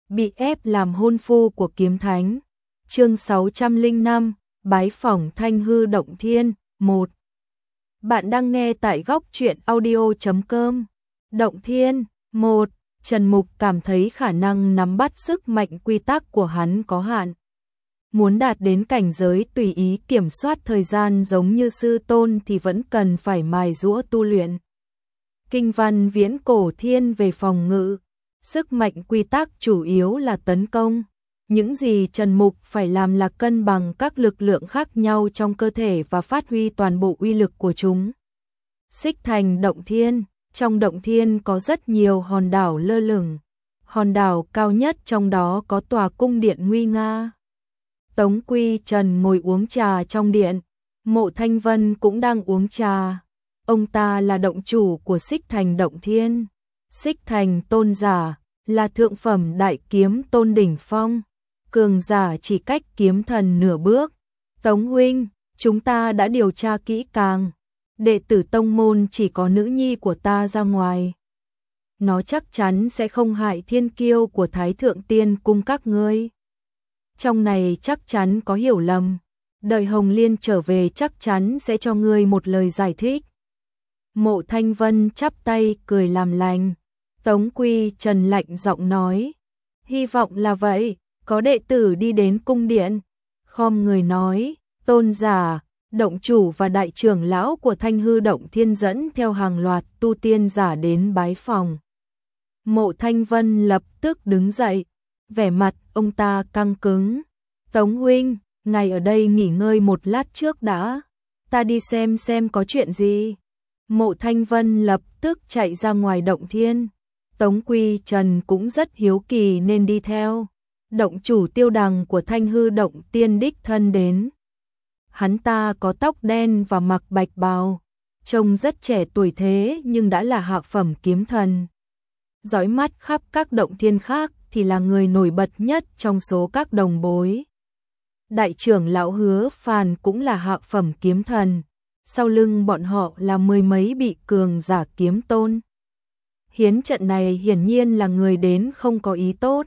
bị ép làm hôn phu của kiếm thánh. Chương 605, bái phỏng Thanh Hư Động Thiên 1. Bạn đang nghe tại góc truyện audio.com. Động Thiên 1. Trần Mục cảm thấy khả năng nắm bắt sức mạnh quy tắc của hắn có hạn. Muốn đạt đến cảnh giới tùy ý kiểm soát thời gian giống như sư tôn thì vẫn cần phải mài giũa tu luyện. Kinh văn viễn cổ thiên về phòng ngự, sức mạnh quy tắc chủ yếu là tấn công. Những gì Trần Mục phải làm là cân bằng các lực lượng khác nhau trong cơ thể và phát huy toàn bộ uy lực của chúng. Xích Thành Động Thiên. Trong động thiên có rất nhiều hòn đảo lơ lửng. Hòn đảo cao nhất trong đó có tòa cung điện nguy nga. Tống Quy Trần ngồi uống trà trong điện. Mộ Thanh Vân cũng đang uống trà. Ông ta là động chủ của Xích Thành Động Thiên. Xích Thành tôn giả là thượng phẩm đại kiếm tôn đỉnh phong. Cường giả chỉ cách kiếm thần nửa bước. Tống huynh, chúng ta đã điều tra kỹ càng. Đệ tử tông môn chỉ có nữ nhi của ta ra ngoài. Nó chắc chắn sẽ không hại thiên kiêu của Thái Thượng Tiên cung các ngươi. Trong này chắc chắn có hiểu lầm. Đợi Hồng Liên trở về chắc chắn sẽ cho ngươi một lời giải thích. Mộ Thanh Vân chắp tay cười làm lành. Tống Quy Trần lạnh giọng nói. Hy vọng là vậy. Có đệ tử đi đến cung điện. Khom người nói. Tôn giả, động chủ và đại trưởng lão của Thanh Hư Động Thiên dẫn theo hàng loạt tu tiên giả đến bái phòng. Mộ Thanh Vân lập tức đứng dậy. Vẻ mặt ông ta căng cứng. Tống huynh, ngài ở đây nghỉ ngơi một lát trước đã. Ta đi xem có chuyện gì. Mộ Thanh Vân lập tức chạy ra ngoài động thiên. Tống Quy Trần cũng rất hiếu kỳ nên đi theo. Động chủ Tiêu Đằng của Thanh Hư Động Tiên đích thân đến. Hắn ta có tóc đen và mặc bạch bào, trông rất trẻ tuổi thế nhưng đã là hạ phẩm kiếm thần. Dõi mắt khắp các động thiên khác thì là người nổi bật nhất trong số các đồng bối. Đại trưởng lão Hứa Phàn cũng là hạ phẩm kiếm thần, sau lưng bọn họ là mười mấy vị cường giả kiếm tôn. Hiến trận này hiển nhiên là người đến không có ý tốt.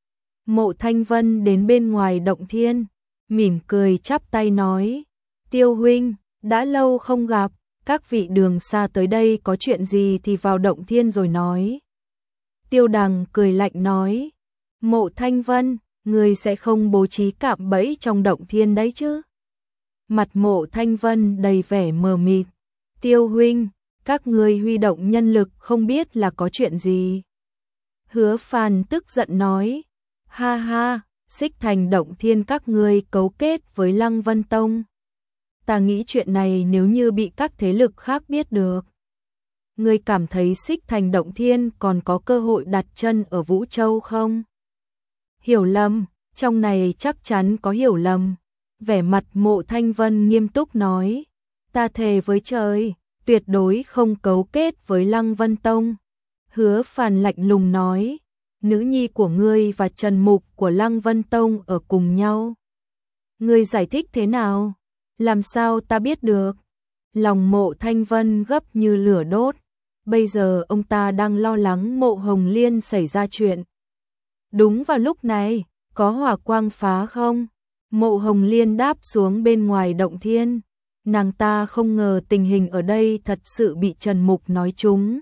Mộ Thanh Vân đến bên ngoài động thiên, mỉm cười chắp tay nói. Tiêu huynh, đã lâu không gặp, các vị đường xa tới đây có chuyện gì thì vào động thiên rồi nói. Tiêu Đằng cười lạnh nói. Mộ Thanh Vân, người sẽ không bố trí cạm bẫy trong động thiên đấy chứ? Mặt Mộ Thanh Vân đầy vẻ mờ mịt. Tiêu huynh, các người huy động nhân lực không biết là có chuyện gì. Hứa Phàn tức giận nói. Ha ha, Xích Thành Động Thiên các ngươi cấu kết với Lăng Vân Tông. Ta nghĩ chuyện này nếu như bị các thế lực khác biết được. Ngươi cảm thấy Xích Thành Động Thiên còn có cơ hội đặt chân ở Vũ Châu không? Hiểu lầm, trong này chắc chắn có hiểu lầm. Vẻ mặt Mộ Thanh Vân nghiêm túc nói. Ta thề với trời, tuyệt đối không cấu kết với Lăng Vân Tông. Hứa Phàn lạnh lùng nói. Nữ nhi của ngươi và Trần Mục của Lăng Vân Tông ở cùng nhau. Ngươi giải thích thế nào? Làm sao ta biết được? Lòng Mộ Thanh Vân gấp như lửa đốt. Bây giờ ông ta đang lo lắng Mộ Hồng Liên xảy ra chuyện. Đúng vào lúc này, có hỏa quang phá không? Mộ Hồng Liên đáp xuống bên ngoài động thiên. Nàng ta không ngờ tình hình ở đây thật sự bị Trần Mục nói trúng.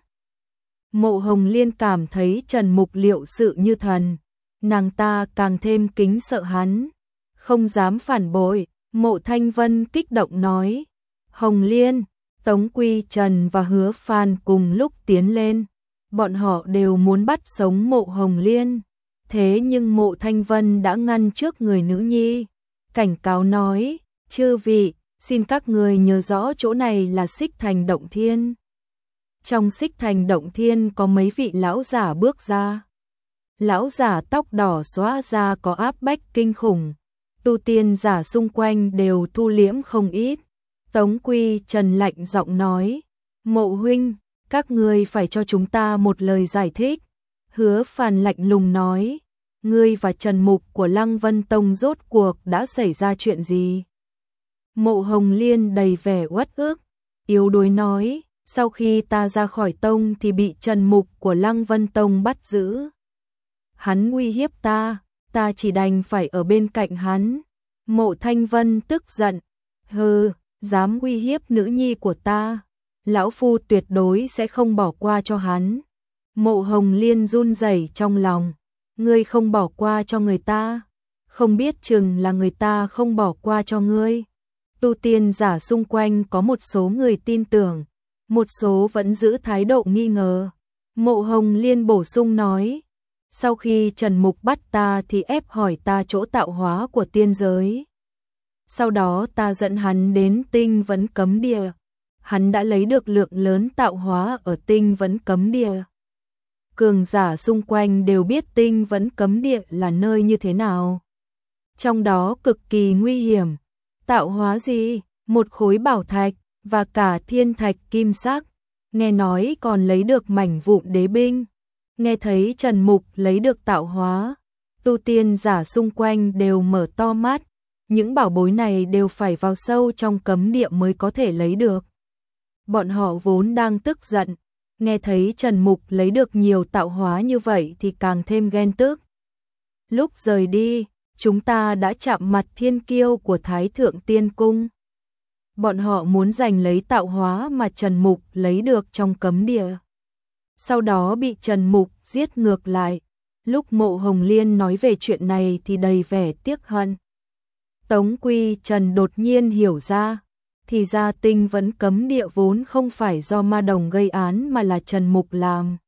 Mộ Hồng Liên cảm thấy Trần Mục liệu sự như thần. Nàng ta càng thêm kính sợ hắn. Không dám phản bội. Mộ Thanh Vân kích động nói. Hồng Liên, Tống Quy Trần và Hứa Phàn cùng lúc tiến lên. Bọn họ đều muốn bắt sống Mộ Hồng Liên. Thế nhưng Mộ Thanh Vân đã ngăn trước người nữ nhi. Cảnh cáo nói. Chư vị, xin các người nhớ rõ chỗ này là Xích Thành Động Thiên. Trong Xích Thành Động Thiên có mấy vị lão giả bước ra. Lão giả tóc đỏ xóa ra có áp bách kinh khủng. Tu tiên giả xung quanh đều thu liễm không ít. Tống Quy Trần lạnh giọng nói. Mộ huynh, các ngươi phải cho chúng ta một lời giải thích. Hứa Phàn lạnh lùng nói. Ngươi và Trần Mục của Lăng Vân Tông rốt cuộc đã xảy ra chuyện gì? Mộ Hồng Liên đầy vẻ uất ức, yếu đuối nói. Sau khi ta ra khỏi tông thì bị Trần Mục của Lăng Vân Tông bắt giữ. hắn uy hiếp ta, ta chỉ đành phải ở bên cạnh hắn. Mộ Thanh Vân tức giận, hừ, dám uy hiếp nữ nhi của ta, lão phu tuyệt đối sẽ không bỏ qua cho hắn. Mộ Hồng Liên run rẩy trong lòng, ngươi không bỏ qua cho người ta, không biết chừng là người ta không bỏ qua cho ngươi. Tu tiên giả xung quanh có một số người tin tưởng, một số vẫn giữ thái độ nghi ngờ. Mộ Hồng Liên bổ sung nói, sau khi Trần Mục bắt ta thì ép hỏi ta chỗ tạo hóa của tiên giới. Sau đó ta dẫn hắn đến Tinh Vấn Cấm Địa. Hắn đã lấy được lượng lớn tạo hóa ở Tinh Vấn Cấm Địa. Cường giả xung quanh đều biết Tinh Vấn Cấm Địa là nơi như thế nào. Trong đó cực kỳ nguy hiểm. Tạo hóa gì? Một khối bảo thạch và cả thiên thạch kim sắc. Nghe nói còn lấy được mảnh vụn đế binh. Nghe thấy Trần Mục lấy được tạo hóa, tu tiên giả xung quanh đều mở to mắt. Những bảo bối này đều phải vào sâu trong cấm địa mới có thể lấy được. Bọn họ vốn đang tức giận, nghe thấy Trần Mục lấy được nhiều tạo hóa như vậy thì càng thêm ghen tức. Lúc rời đi, chúng ta đã chạm mặt thiên kiêu của Thái Thượng Tiên Cung. Bọn họ muốn giành lấy tạo hóa mà Trần Mục lấy được trong cấm địa. Sau đó bị Trần Mục giết ngược lại. Lúc Mộ Hồng Liên nói về chuyện này thì đầy vẻ tiếc hận. Tống Quy Trần đột nhiên hiểu ra, thì ra Tinh Vấn Cấm Địa vốn không phải do ma đồng gây án mà là Trần Mục làm.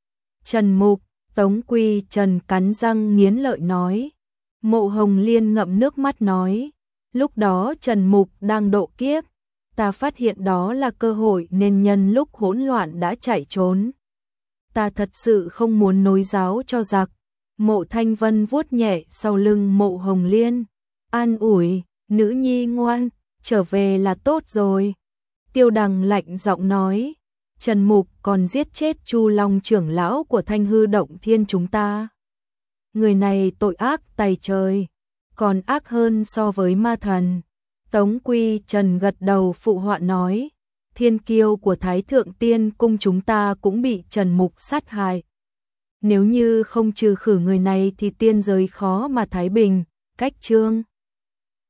Trần Mục, Tống Quy Trần cắn răng nghiến lợi nói. Mộ Hồng Liên ngậm nước mắt nói, lúc đó Trần Mục đang độ kiếp, ta phát hiện đó là cơ hội nên nhân lúc hỗn loạn đã chạy trốn. Ta thật sự không muốn nối giáo cho giặc. Mộ Thanh Vân vuốt nhẹ sau lưng Mộ Hồng Liên, an ủi, nữ nhi ngoan, trở về là tốt rồi. Tiêu Đằng lạnh giọng nói, Trần Mục còn giết chết Chu Long trưởng lão của Thanh Hư Động Thiên chúng ta. Người này tội ác tày trời, còn ác hơn so với ma thần. Tống Quy Trần gật đầu phụ họa nói, thiên kiêu của Thái Thượng Tiên Cung chúng ta cũng bị Trần Mục sát hại. Nếu như không trừ khử người này thì tiên giới khó mà thái bình. Cách chương